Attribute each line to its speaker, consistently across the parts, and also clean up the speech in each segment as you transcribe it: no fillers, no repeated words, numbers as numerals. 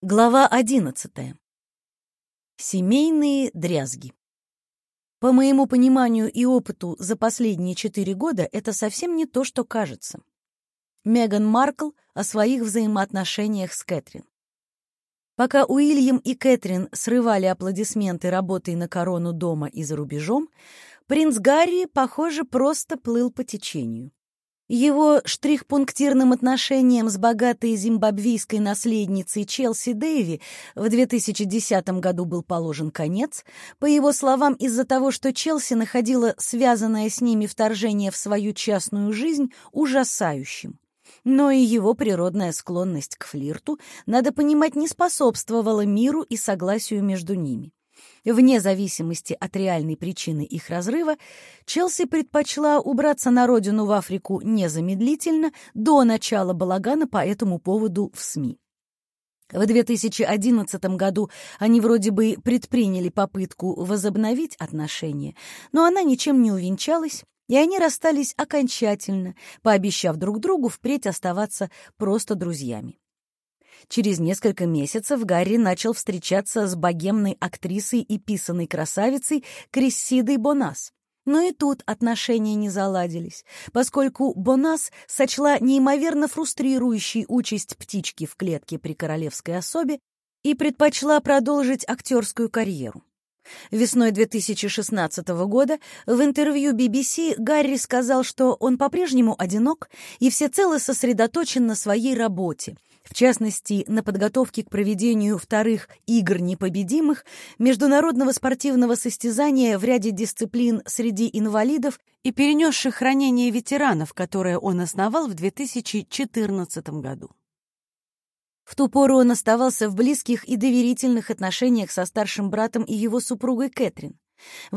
Speaker 1: Глава 11. Семейные дрязги. По моему пониманию и опыту за последние 4 года это совсем не то, что кажется. Меган Маркл о своих взаимоотношениях с Кэтрин. Пока Уильям и Кэтрин срывали аплодисменты работой на корону дома и за рубежом, принц Гарри, похоже, просто плыл по течению. Его штрих-пунктирным отношениям с богатой зимбабвийской наследницей Челси Дэйви в 2010 году был положен конец, по его словам, из-за того, что Челси находила связанное с ними вторжение в свою частную жизнь ужасающим. Но и его природная склонность к флирту, надо понимать, не способствовала миру и согласию между ними. Вне зависимости от реальной причины их разрыва, Челси предпочла убраться на родину в Африку незамедлительно, до начала балагана по этому поводу в СМИ. В 2011 году они вроде бы предприняли попытку возобновить отношения, но она ничем не увенчалась, и они расстались окончательно, пообещав друг другу впредь оставаться просто друзьями. Через несколько месяцев Гарри начал встречаться с богемной актрисой и писаной красавицей Крессидой Бонас. Но и тут отношения не заладились, поскольку Бонас сочла неимоверно фрустрирующей участь птички в клетке при королевской особе и предпочла продолжить актерскую карьеру. Весной 2016 года в интервью BBC Гарри сказал, что он по-прежнему одинок и всецело сосредоточен на своей работе, в частности, на подготовке к проведению вторых «Игр непобедимых», международного спортивного состязания в ряде дисциплин среди инвалидов и перенесших ранения ветеранов, которое он основал в 2014 году. В ту пору он оставался в близких и доверительных отношениях со старшим братом и его супругой Кэтрин. В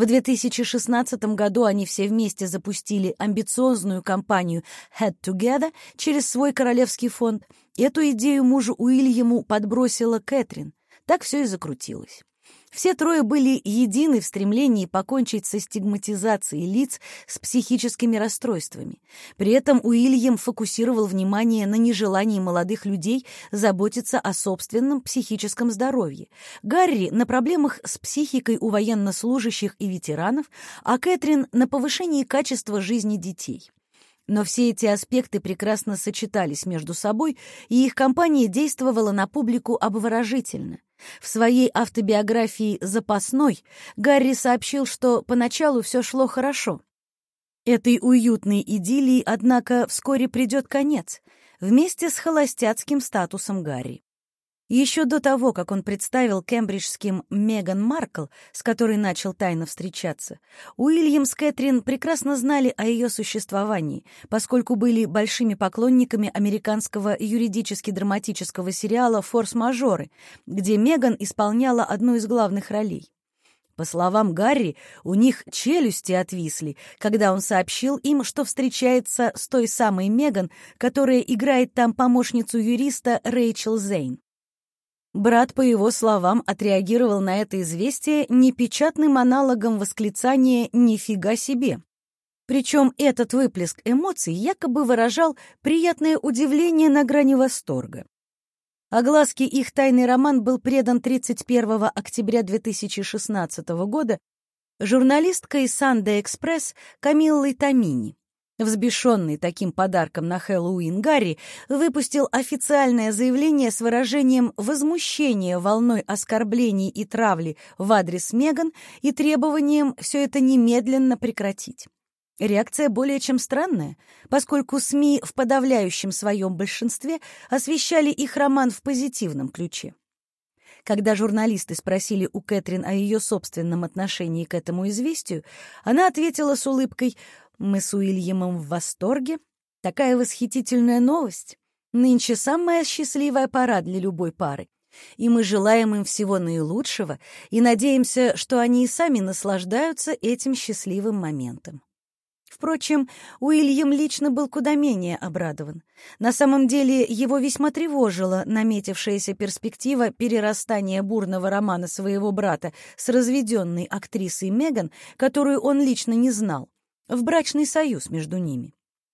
Speaker 1: 2016 году они все вместе запустили амбициозную кампанию «Head Together» через свой королевский фонд. Эту идею мужу Уильяму подбросила Кэтрин. Так все и закрутилось. Все трое были едины в стремлении покончить со стигматизацией лиц с психическими расстройствами. При этом Уильям фокусировал внимание на нежелании молодых людей заботиться о собственном психическом здоровье. Гарри — на проблемах с психикой у военнослужащих и ветеранов, а Кэтрин — на повышении качества жизни детей. Но все эти аспекты прекрасно сочетались между собой, и их кампания действовала на публику обворожительно. В своей автобиографии «Запасной» Гарри сообщил, что поначалу все шло хорошо. Этой уютной идиллии, однако, вскоре придет конец, вместе с холостяцким статусом Гарри. Еще до того, как он представил кембриджским Меган Маркл, с которой начал тайно встречаться, Уильям с Кэтрин прекрасно знали о ее существовании, поскольку были большими поклонниками американского юридически-драматического сериала «Форс-мажоры», где Меган исполняла одну из главных ролей. По словам Гарри, у них челюсти отвисли, когда он сообщил им, что встречается с той самой Меган, которая играет там помощницу юриста Рэйчел Зейн. Брат, по его словам, отреагировал на это известие непечатным аналогом восклицания «нифига себе». Причем этот выплеск эмоций якобы выражал приятное удивление на грани восторга. Огласке их тайный роман был предан 31 октября 2016 года журналисткой Sunday Express Камиллой Томини. Взбешенный таким подарком на Хэллоуин, Гарри выпустил официальное заявление с выражением возмущения волной оскорблений и травли в адрес Меган и требованием все это немедленно прекратить. Реакция более чем странная, поскольку СМИ в подавляющем своем большинстве освещали их роман в позитивном ключе. Когда журналисты спросили у Кэтрин о ее собственном отношении к этому известию, она ответила с улыбкой: «Мы с Уильямом в восторге. Такая восхитительная новость. Нынче самая счастливая пора для любой пары. И мы желаем им всего наилучшего и надеемся, что они и сами наслаждаются этим счастливым моментом». Впрочем, Уильям лично был куда менее обрадован. На самом деле его весьма тревожила наметившаяся перспектива перерастания бурного романа своего брата с разведенной актрисой Меган, которую он лично не знал, в брачный союз между ними.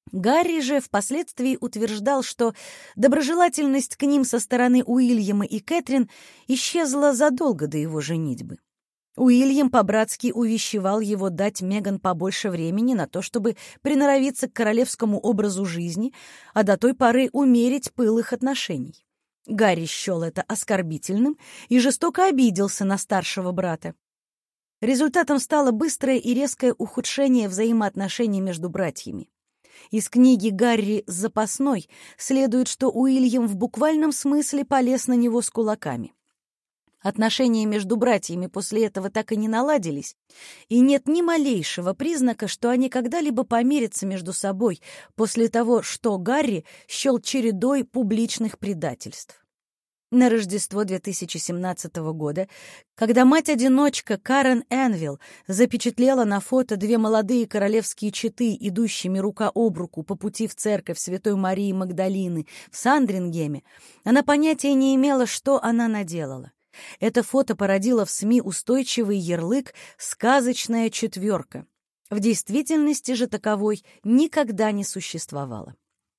Speaker 1: Гарри же впоследствии утверждал, что доброжелательность к ним со стороны Уильяма и Кэтрин исчезла задолго до его женитьбы. Уильям по-братски увещевал его дать Меган побольше времени на то, чтобы приноровиться к королевскому образу жизни, а до той поры умерить пыл их отношений. Гарри счел это оскорбительным и жестоко обиделся на старшего брата. Результатом стало быстрое и резкое ухудшение взаимоотношений между братьями. Из книги Гарри «Запасной» следует, что Уильям в буквальном смысле полез на него с кулаками. Отношения между братьями после этого так и не наладились, и нет ни малейшего признака, что они когда-либо помирятся между собой после того, что Гарри счел чередой публичных предательств. На Рождество 2017 года, когда мать-одиночка Карен Энвилл запечатлела на фото две молодые королевские четы, идущими рука об руку по пути в церковь Святой Марии Магдалины в Сандрингеме, она понятия не имела, что она наделала. Это фото породило в СМИ устойчивый ярлык «сказочная четверка». В действительности же таковой никогда не существовало.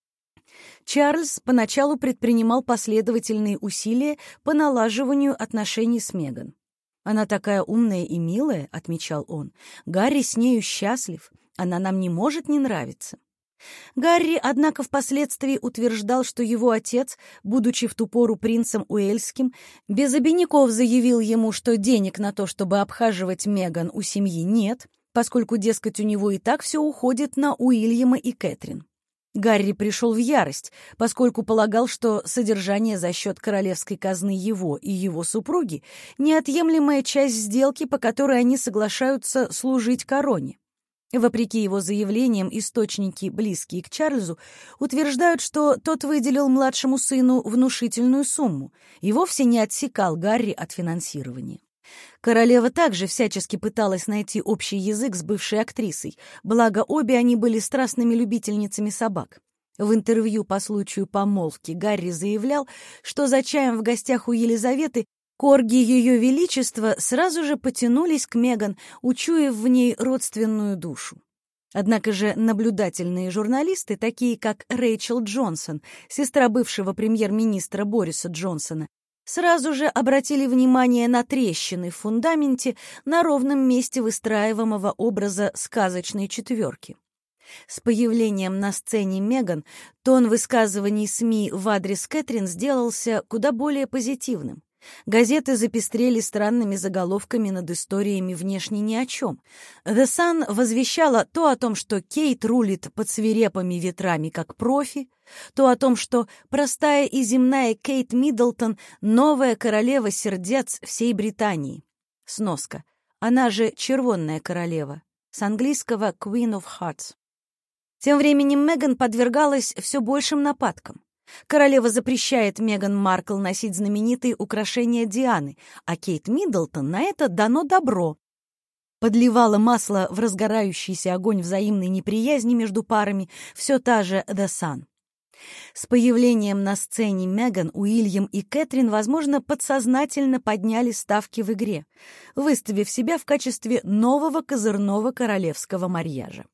Speaker 1: Чарльз поначалу предпринимал последовательные усилия по налаживанию отношений с Меган. «Она такая умная и милая», — отмечал он. «Гарри с нею счастлив, она нам не может не нравиться». Гарри, однако, впоследствии утверждал, что его отец, будучи в ту пору принцем Уэльским, без обиняков заявил ему, что денег на то, чтобы обхаживать Меган, у семьи нет, поскольку, дескать, у него и так все уходит на Уильяма и Кэтрин. Гарри пришел в ярость, поскольку полагал, что содержание за счет королевской казны его и его супруги — неотъемлемая часть сделки, по которой они соглашаются служить короне. Вопреки его заявлениям, источники, близкие к Чарльзу, утверждают, что тот выделил младшему сыну внушительную сумму и вовсе не отсекал Гарри от финансирования. Королева также всячески пыталась найти общий язык с бывшей актрисой, благо обе они были страстными любительницами собак. В интервью по случаю помолвки Гарри заявлял, что за чаем в гостях у Елизаветы корги Ее Величества сразу же потянулись к Меган, учуяв в ней родственную душу. Однако же наблюдательные журналисты, такие как Рэйчел Джонсон, сестра бывшего премьер-министра Бориса Джонсона, сразу же обратили внимание на трещины в фундаменте на ровном месте выстраиваемого образа сказочной четверки. С появлением на сцене Меган тон высказываний СМИ в адрес Кэтрин сделался куда более позитивным. Газеты запестрели странными заголовками над историями внешне ни о чем. The Sun возвещала то о том, что Кейт рулит под свирепыми ветрами как профи, то о том, что простая и земная Кейт Миддлтон — новая королева сердец всей Британии. Сноска. Она же червонная королева. С английского Queen of Hearts. Тем временем Меган подвергалась все большим нападкам. Королева запрещает Меган Маркл носить знаменитые украшения Дианы, а Кейт Миддлтон на это дано добро. Подливала масло в разгорающийся огонь взаимной неприязни между парами все та же The Sun. С появлением на сцене Меган, Уильям и Кэтрин, возможно, подсознательно подняли ставки в игре, выставив себя в качестве нового козырного королевского марьяжа.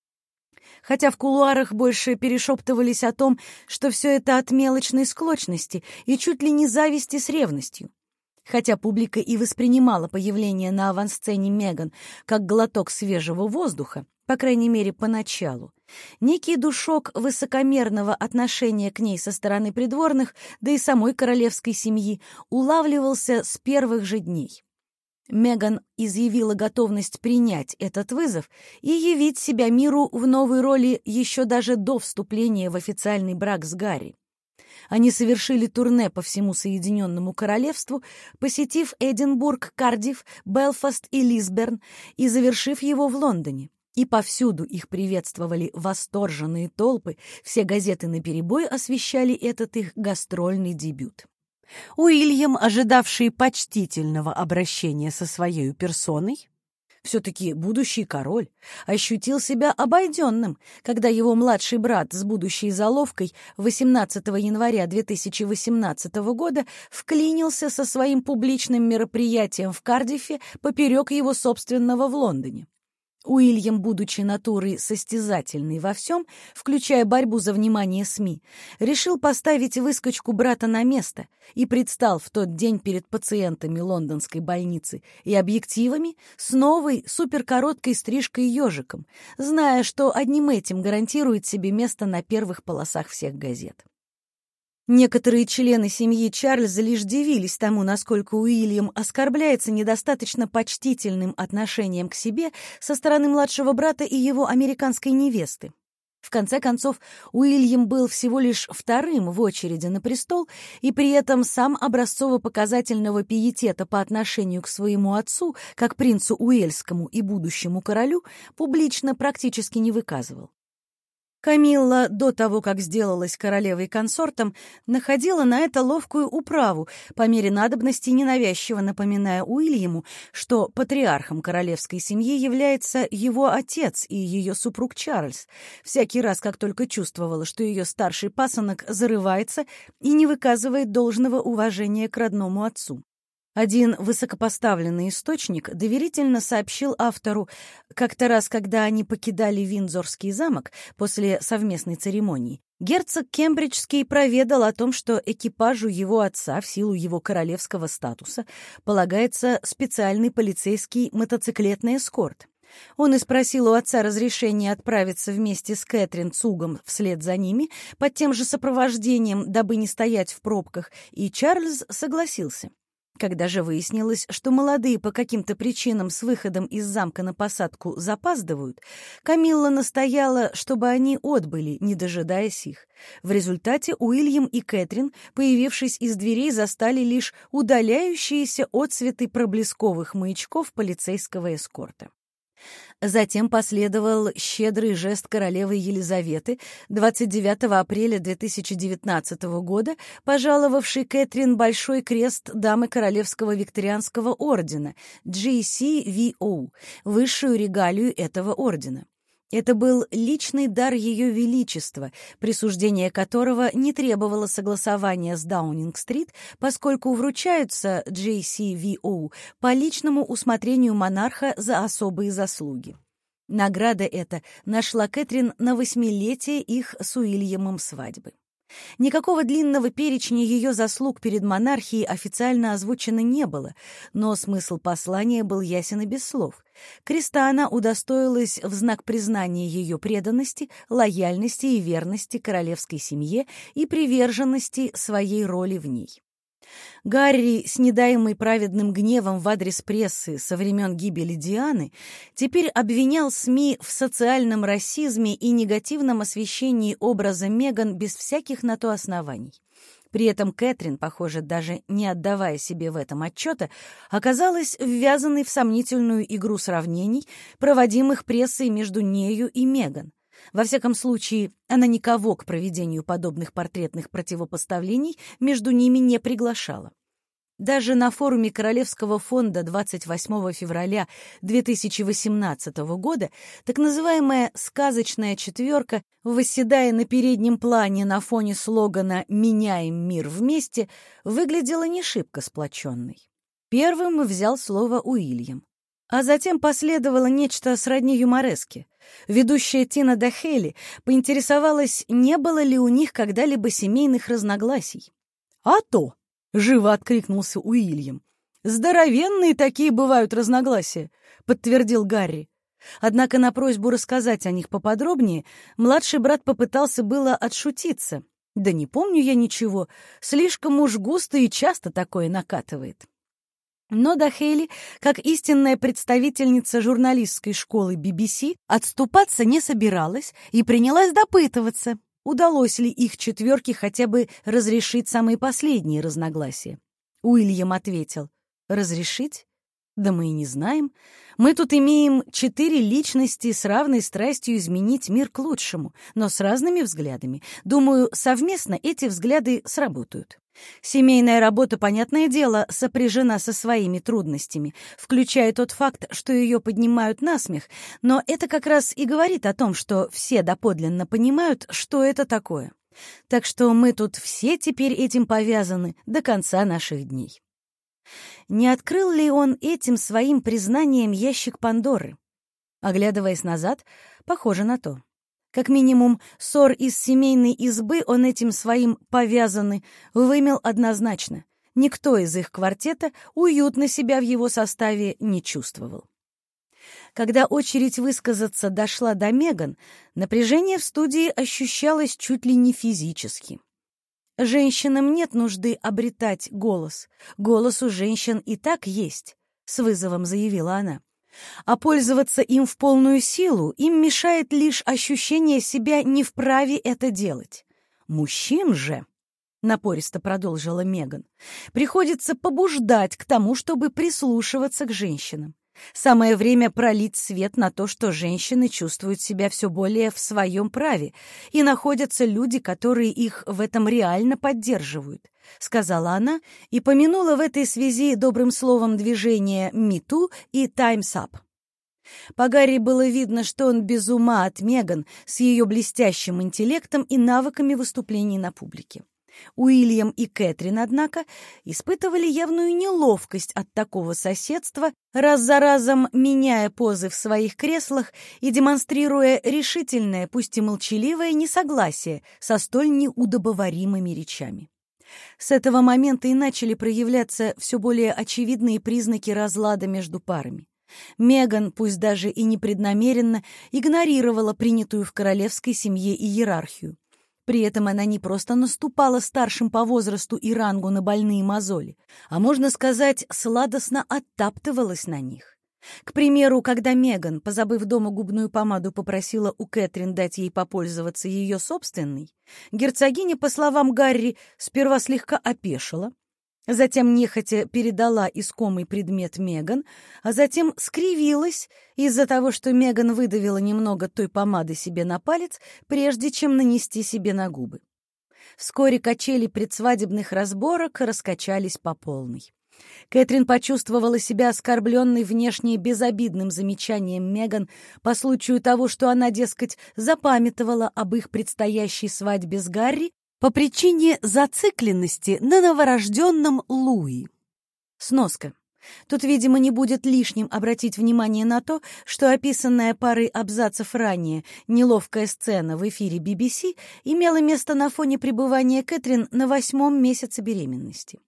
Speaker 1: Хотя в кулуарах больше перешептывались о том, что все это от мелочной склочности и чуть ли не зависти с ревностью. Хотя публика и воспринимала появление на авансцене Меган как глоток свежего воздуха, по крайней мере, поначалу, некий душок высокомерного отношения к ней со стороны придворных, да и самой королевской семьи, улавливался с первых же дней. Меган изъявила готовность принять этот вызов и явить себя миру в новой роли еще даже до вступления в официальный брак с Гарри. Они совершили турне по всему Соединенному Королевству, посетив Эдинбург, Кардифф, Белфаст и Лисберн и завершив его в Лондоне. И повсюду их приветствовали восторженные толпы, все газеты наперебой освещали этот их гастрольный дебют. Уильям, ожидавший почтительного обращения со своей персоной, все-таки будущий король, ощутил себя обойденным, когда его младший брат с будущей заловкой 18 января 2018 года вклинился со своим публичным мероприятием в Кардиффе поперек его собственного в Лондоне. Уильям, будучи натурой состязательной во всем, включая борьбу за внимание СМИ, решил поставить выскочку брата на место и предстал в тот день перед пациентами лондонской больницы и объективами с новой суперкороткой стрижкой-ежиком, зная, что одним этим гарантирует себе место на первых полосах всех газет. Некоторые члены семьи Чарльза лишь дивились тому, насколько Уильям оскорбляется недостаточно почтительным отношением к себе со стороны младшего брата и его американской невесты. В конце концов, Уильям был всего лишь вторым в очереди на престол, и при этом сам образцово-показательного пиетета по отношению к своему отцу, как принцу Уэльскому и будущему королю, публично практически не выказывал. Камилла, до того, как сделалась королевой-консортом, находила на это ловкую управу, по мере надобности ненавязчиво напоминая Уильяму, что патриархом королевской семьи является его отец и ее супруг Чарльз, всякий раз, как только чувствовала, что ее старший пасынок зарывается и не выказывает должного уважения к родному отцу. Один высокопоставленный источник доверительно сообщил автору, как-то раз, когда они покидали Виндзорский замок после совместной церемонии, герцог Кембриджский проведал о том, что экипажу его отца в силу его королевского статуса полагается специальный полицейский мотоциклетный эскорт. Он и спросил у отца разрешения отправиться вместе с Кэтрин Цугом вслед за ними под тем же сопровождением, дабы не стоять в пробках, и Чарльз согласился. Когда же выяснилось, что молодые по каким-то причинам с выходом из замка на посадку запаздывают, Камилла настояла, чтобы они отбыли, не дожидаясь их. В результате Уильям и Кэтрин, появившись из дверей, застали лишь удаляющиеся отсветы проблесковых маячков полицейского эскорта. Затем последовал щедрый жест королевы Елизаветы 29 апреля 2019 года, пожаловавшей Кэтрин Большой крест дамы Королевского Викторианского ордена GCVO, высшую регалию этого ордена. Это был личный дар Ее Величества, присуждение которого не требовало согласования с Даунинг-стрит, поскольку вручаются JCVO по личному усмотрению монарха за особые заслуги. Награда эта нашла Кэтрин на 8-летие их с Уильямом свадьбы. Никакого длинного перечня ее заслуг перед монархией официально озвучено не было, но смысл послания был ясен и без слов. Креста она удостоилась в знак признания ее преданности, лояльности и верности королевской семье и приверженности своей роли в ней. Гарри, снедаемый праведным гневом в адрес прессы со времен гибели Дианы, теперь обвинял СМИ в социальном расизме и негативном освещении образа Меган без всяких на то оснований. При этом Кэтрин, похоже, даже не отдавая себе в этом отчета, оказалась ввязанной в сомнительную игру сравнений, проводимых прессой между нею и Меган. Во всяком случае, она никого к проведению подобных портретных противопоставлений между ними не приглашала. Даже на форуме Королевского фонда 28 февраля 2018 года так называемая «сказочная четверка», восседая на переднем плане на фоне слогана «Меняем мир вместе», выглядела не шибко сплоченной. Первым взял слово Уильям. А затем последовало нечто сродни юмореске. Ведущая Тина Дахейли поинтересовалась, не было ли у них когда-либо семейных разногласий. «А то!» — живо откликнулся Уильям. «Здоровенные такие бывают разногласия», — подтвердил Гарри. Однако на просьбу рассказать о них поподробнее младший брат попытался было отшутиться. «Да не помню я ничего, слишком уж густо и часто такое накатывает». Но Дахейли, как истинная представительница журналистской школы BBC, отступаться не собиралась и принялась допытываться, удалось ли их четверке хотя бы разрешить самые последние разногласия. Уильям ответил: «Разрешить? Да мы и не знаем. Мы тут имеем 4 личности с равной страстью изменить мир к лучшему, но с разными взглядами. Думаю, совместно эти взгляды сработают». Семейная работа, понятное дело, сопряжена со своими трудностями, включая тот факт, что ее поднимают на смех, но это как раз и говорит о том, что все доподлинно понимают, что это такое. Так что мы тут все теперь этим повязаны до конца наших дней. Не открыл ли он этим своим признанием ящик Пандоры? Оглядываясь назад, похоже на то. Как минимум, ссор из семейной избы он этим своим «повязаны» вымел однозначно. Никто из их квартета уютно себя в его составе не чувствовал. Когда очередь высказаться дошла до Меган, напряжение в студии ощущалось чуть ли не физически. «Женщинам нет нужды обретать голос. Голос у женщин и так есть», — с вызовом заявила она. «А пользоваться им в полную силу им мешает лишь ощущение себя не вправе это делать. Мужчин же», — напористо продолжила Меган, «приходится побуждать к тому, чтобы прислушиваться к женщинам. Самое время пролить свет на то, что женщины чувствуют себя все более в своем праве, и находятся люди, которые их в этом реально поддерживают», — сказала она и помянула в этой связи добрым словом движения «Me Too» и «Time's Up». По Гарри было видно, что он без ума от Меган с ее блестящим интеллектом и навыками выступлений на публике. Уильям и Кэтрин, однако, испытывали явную неловкость от такого соседства, раз за разом меняя позы в своих креслах и демонстрируя решительное, пусть и молчаливое, несогласие со столь неудобоваримыми речами. С этого момента и начали проявляться все более очевидные признаки разлада между парами. Меган, пусть даже и непреднамеренно, игнорировала принятую в королевской семье иерархию. При этом она не просто наступала старшим по возрасту и рангу на больные мозоли, а, можно сказать, сладостно оттаптывалась на них. К примеру, когда Меган, позабыв дома губную помаду, попросила у Кэтрин дать ей попользоваться ее собственной, герцогиня, по словам Гарри, сперва слегка опешила, затем нехотя передала искомый предмет Меган, а затем скривилась из-за того, что Меган выдавила немного той помады себе на палец, прежде чем нанести себе на губы. Вскоре качели предсвадебных разборок раскачались по полной. Кэтрин почувствовала себя оскорбленной внешне безобидным замечанием Меган по случаю того, что она, дескать, запамятовала об их предстоящей свадьбе с Гарри по причине зацикленности на новорожденном Луи. Сноска. Тут, видимо, не будет лишним обратить внимание на то, что описанная парой абзацев ранее неловкая сцена в эфире BBC имела место на фоне пребывания Кэтрин на 8-м месяце беременности.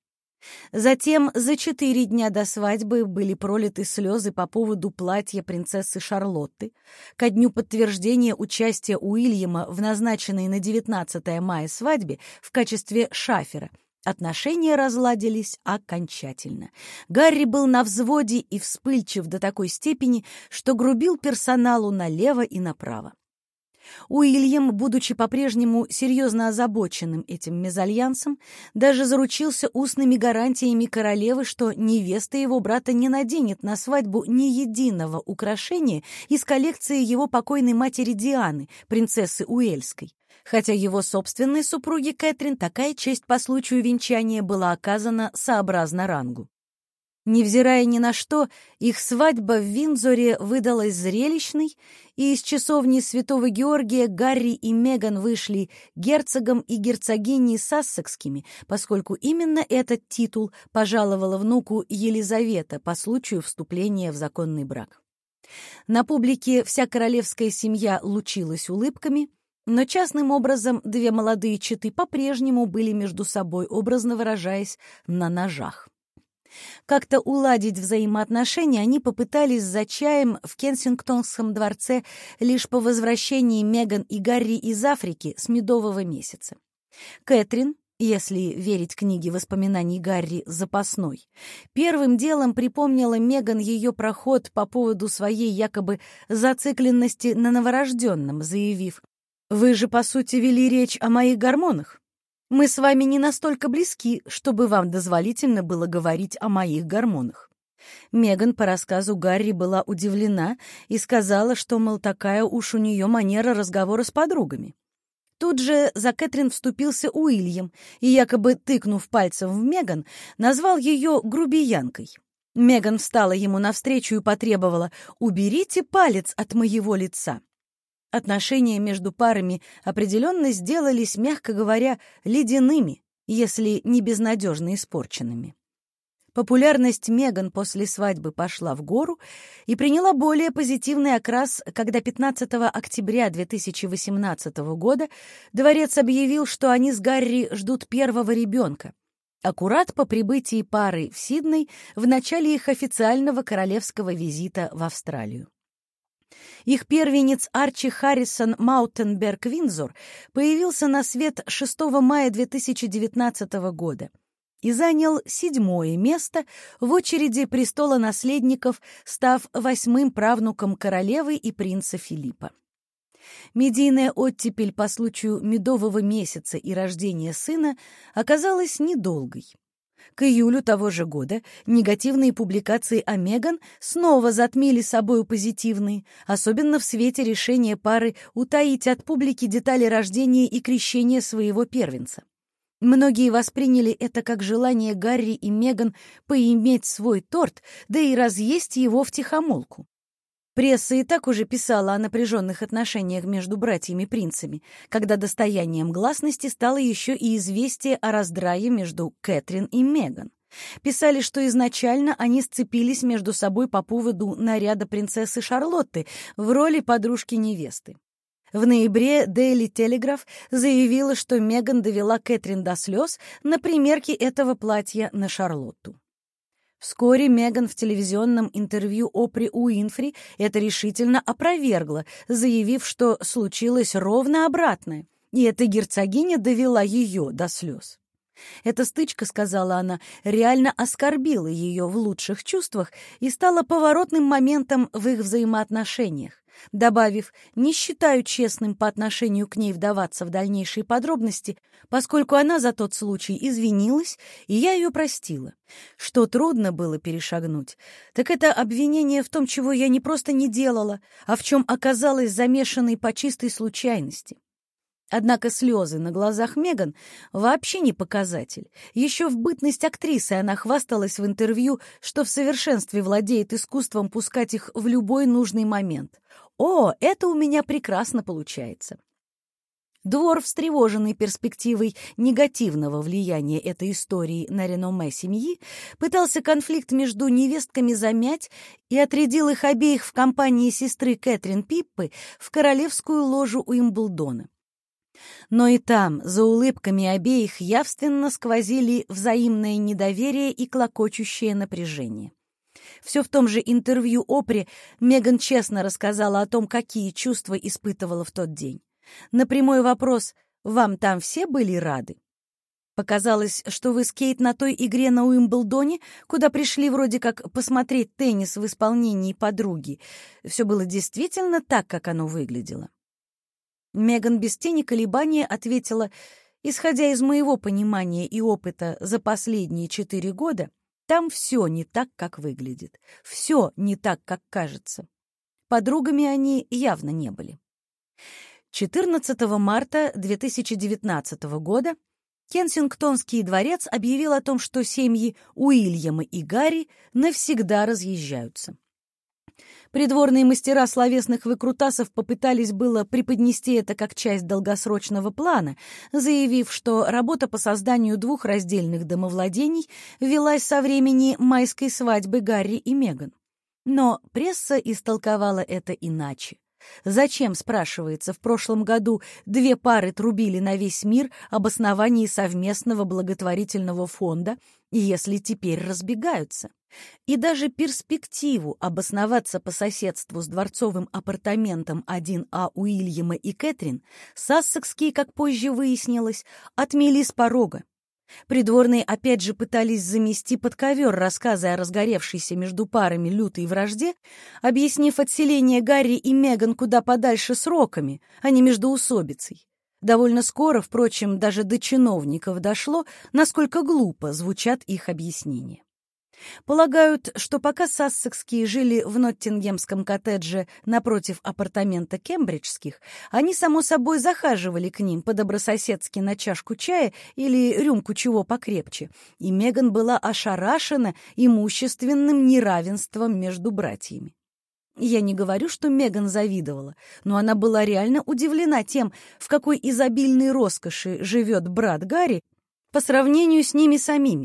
Speaker 1: Затем за 4 дня до свадьбы были пролиты слезы по поводу платья принцессы Шарлотты. Ко дню подтверждения участия Уильяма в назначенной на 19 мая свадьбе в качестве шафера отношения разладились окончательно. Гарри был на взводе и вспыльчив до такой степени, что грубил персоналу налево и направо. Уильям, будучи по-прежнему серьезно озабоченным этим мезальянсом, даже заручился устными гарантиями королевы, что невеста его брата не наденет на свадьбу ни единого украшения из коллекции его покойной матери Дианы, принцессы Уэльской, хотя его собственной супруге Кэтрин такая честь по случаю венчания была оказана сообразно рангу. Невзирая ни на что, их свадьба в Виндзоре выдалась зрелищной, и из часовни Святого Георгия Гарри и Меган вышли герцогом и герцогиней сассекскими, поскольку именно этот титул пожаловала внуку Елизавета по случаю вступления в законный брак. На публике вся королевская семья лучилась улыбками, но частным образом 2 молодые четы по-прежнему были между собой, образно выражаясь, на ножах. Как-то уладить взаимоотношения они попытались за чаем в Кенсингтонском дворце лишь по возвращении Меган и Гарри из Африки с медового месяца. Кэтрин, если верить книге воспоминаний Гарри «Запасной», первым делом припомнила Меган ее проход по поводу своей якобы зацикленности на новорожденном, заявив: «Вы же, по сути, вели речь о моих гормонах. Мы с вами не настолько близки, чтобы вам дозволительно было говорить о моих гормонах». Меган по рассказу Гарри была удивлена и сказала, что, мол, такая уж у нее манера разговора с подругами. Тут же за Кэтрин вступился Уильям и, якобы тыкнув пальцем в Меган, назвал ее грубиянкой. Меган встала ему навстречу и потребовала: «Уберите палец от моего лица». Отношения между парами определенно сделались, мягко говоря, ледяными, если не безнадежно испорченными. Популярность Меган после свадьбы пошла в гору и приняла более позитивный окрас, когда 15 октября 2018 года дворец объявил, что они с Гарри ждут первого ребенка, аккурат по прибытии пары в Сидней в начале их официального королевского визита в Австралию. Их первенец Арчи Харрисон Маутенберг-Виндзор появился на свет 6 мая 2019 года и занял 7-е место в очереди престолонаследников, став 8-м правнуком королевы и принца Филиппа. Медийная оттепель по случаю медового месяца и рождения сына оказалась недолгой. К июлю того же года негативные публикации о Меган снова затмили собою позитивные, особенно в свете решения пары утаить от публики детали рождения и крещения своего первенца. Многие восприняли это как желание Гарри и Меган поиметь свой торт, да и разъесть его втихомолку. Пресса и так уже писала о напряженных отношениях между братьями-принцами, когда достоянием гласности стало еще и известие о раздрае между Кэтрин и Меган. Писали, что изначально они сцепились между собой по поводу наряда принцессы Шарлотты в роли подружки-невесты. В ноябре Daily Telegraph заявила, что Меган довела Кэтрин до слез на примерке этого платья на Шарлотту. Вскоре Меган в телевизионном интервью Опри Уинфри это решительно опровергла, заявив, что случилось ровно обратное, и эта герцогиня довела ее до слез. Эта стычка, сказала она, реально оскорбила ее в лучших чувствах и стала поворотным моментом в их взаимоотношениях, добавив: «Не считаю честным по отношению к ней вдаваться в дальнейшие подробности, поскольку она за тот случай извинилась, и я ее простила. Что трудно было перешагнуть, так это обвинение в том, чего я не просто не делала, а в чем оказалась замешанной по чистой случайности». Однако слезы на глазах Меган вообще не показатель. Еще в бытность актрисой она хвасталась в интервью, что в совершенстве владеет искусством пускать их в любой нужный момент. «О, это у меня прекрасно получается». Двор, встревоженный перспективой негативного влияния этой истории на реноме семьи, пытался конфликт между невестками замять и отрядил их обеих в компании сестры Кэтрин Пиппы в королевскую ложу Уимблдона. Но и там, за улыбками обеих, явственно сквозили взаимное недоверие и клокочущее напряжение. Все в том же интервью Опри Меган честно рассказала о том, какие чувства испытывала в тот день. На прямой вопрос «Вам там все были рады?» «Показалось, что вы с Кейт на той игре на Уимблдоне, куда пришли вроде как посмотреть теннис в исполнении подруги. Все было действительно так, как оно выглядело?» Меган без тени колебания ответила: «Исходя из моего понимания и опыта за последние 4 года, там все не так, как выглядит. Все не так, как кажется». Подругами они явно не были. 14 марта 2019 года Кенсингтонский дворец объявил о том, что семьи Уильяма и Гарри навсегда разъезжаются. Придворные мастера словесных выкрутасов попытались было преподнести это как часть долгосрочного плана, заявив, что работа по созданию 2 раздельных домовладений велась со времени майской свадьбы Гарри и Меган. Но пресса истолковала это иначе. Зачем, спрашивается, в прошлом году 2 пары трубили на весь мир об основании совместного благотворительного фонда, если теперь разбегаются? И даже перспективу обосноваться по соседству с дворцовым апартаментом 1А Уильяма и Кэтрин сассекские, как позже выяснилось, отмели с порога. Придворные опять же пытались замести под ковер рассказы о разгоревшейся между парами лютой вражде, объяснив отселение Гарри и Меган куда подальше сроками, а не междоусобицей. Довольно скоро, впрочем, даже до чиновников дошло, насколько глупо звучат их объяснения. Полагают, что пока сассекские жили в ноттингемском коттедже напротив апартамента кембриджских, они, само собой, захаживали к ним по-добрососедски на чашку чая или рюмку чего покрепче, и Меган была ошарашена имущественным неравенством между братьями. Я не говорю, что Меган завидовала, но она была реально удивлена тем, в какой изобильной роскоши живет брат Гарри по сравнению с ними самими.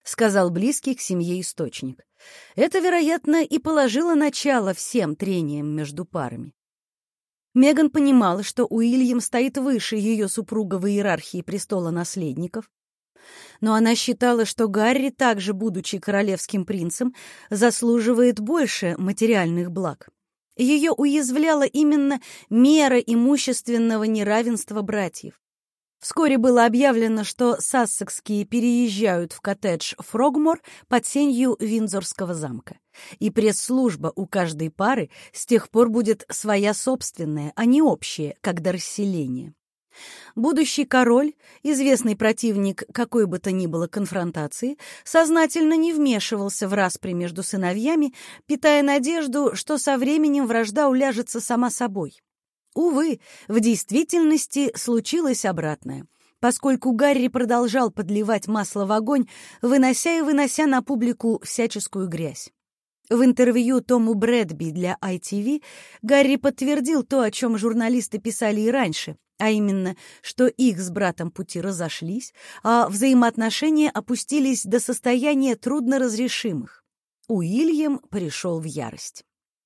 Speaker 1: сказал близкий к семье источник. Это, вероятно, и положило начало всем трениям между парами. Меган понимала, что Уильям стоит выше ее супруга в иерархии престола наследников, но она считала, что Гарри, также будучи королевским принцем, заслуживает больше материальных благ. Ее уязвляла именно мера имущественного неравенства братьев. Вскоре было объявлено, что сассекские переезжают в коттедж Фрогмор под сенью Виндзорского замка. И пресс-служба у каждой пары с тех пор будет своя собственная, а не общая, как до расселения. Будущий король, известный противник какой бы то ни было конфронтации, сознательно не вмешивался в распри между сыновьями, питая надежду, что со временем вражда уляжется сама собой. Увы, в действительности случилось обратное, поскольку Гарри продолжал подливать масло в огонь, вынося и вынося на публику всяческую грязь. В интервью Тому Брэдби для ITV Гарри подтвердил то, о чем журналисты писали и раньше, а именно, что их с братом пути разошлись, а взаимоотношения опустились до состояния трудноразрешимых. Уильям пришел в ярость.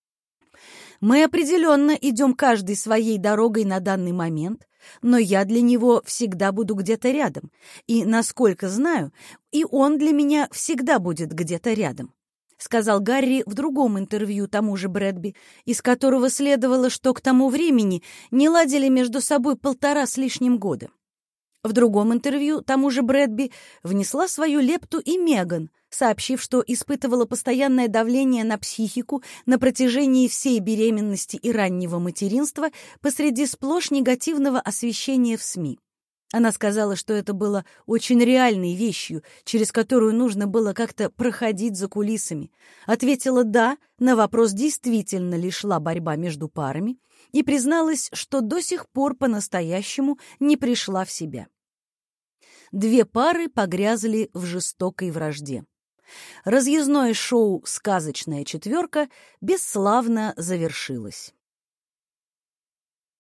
Speaker 1: «Мы определенно идем каждой своей дорогой на данный момент, но я для него всегда буду где-то рядом, и, насколько знаю, и он для меня всегда будет где-то рядом», сказал Гарри в другом интервью тому же Брэдби, из которого следовало, что к тому времени не ладили между собой 1,5 с лишним года. В другом интервью тому же Брэдби внесла свою лепту и Меган, сообщив, что испытывала постоянное давление на психику на протяжении всей беременности и раннего материнства посреди сплошь негативного освещения в СМИ. Она сказала, что это было очень реальной вещью, через которую нужно было как-то проходить за кулисами. Ответила «да» на вопрос, действительно ли шла борьба между парами, и призналась, что до сих пор по-настоящему не пришла в себя. Две пары погрязли в жестокой вражде. Разъездное шоу «Сказочная четверка» бесславно завершилось.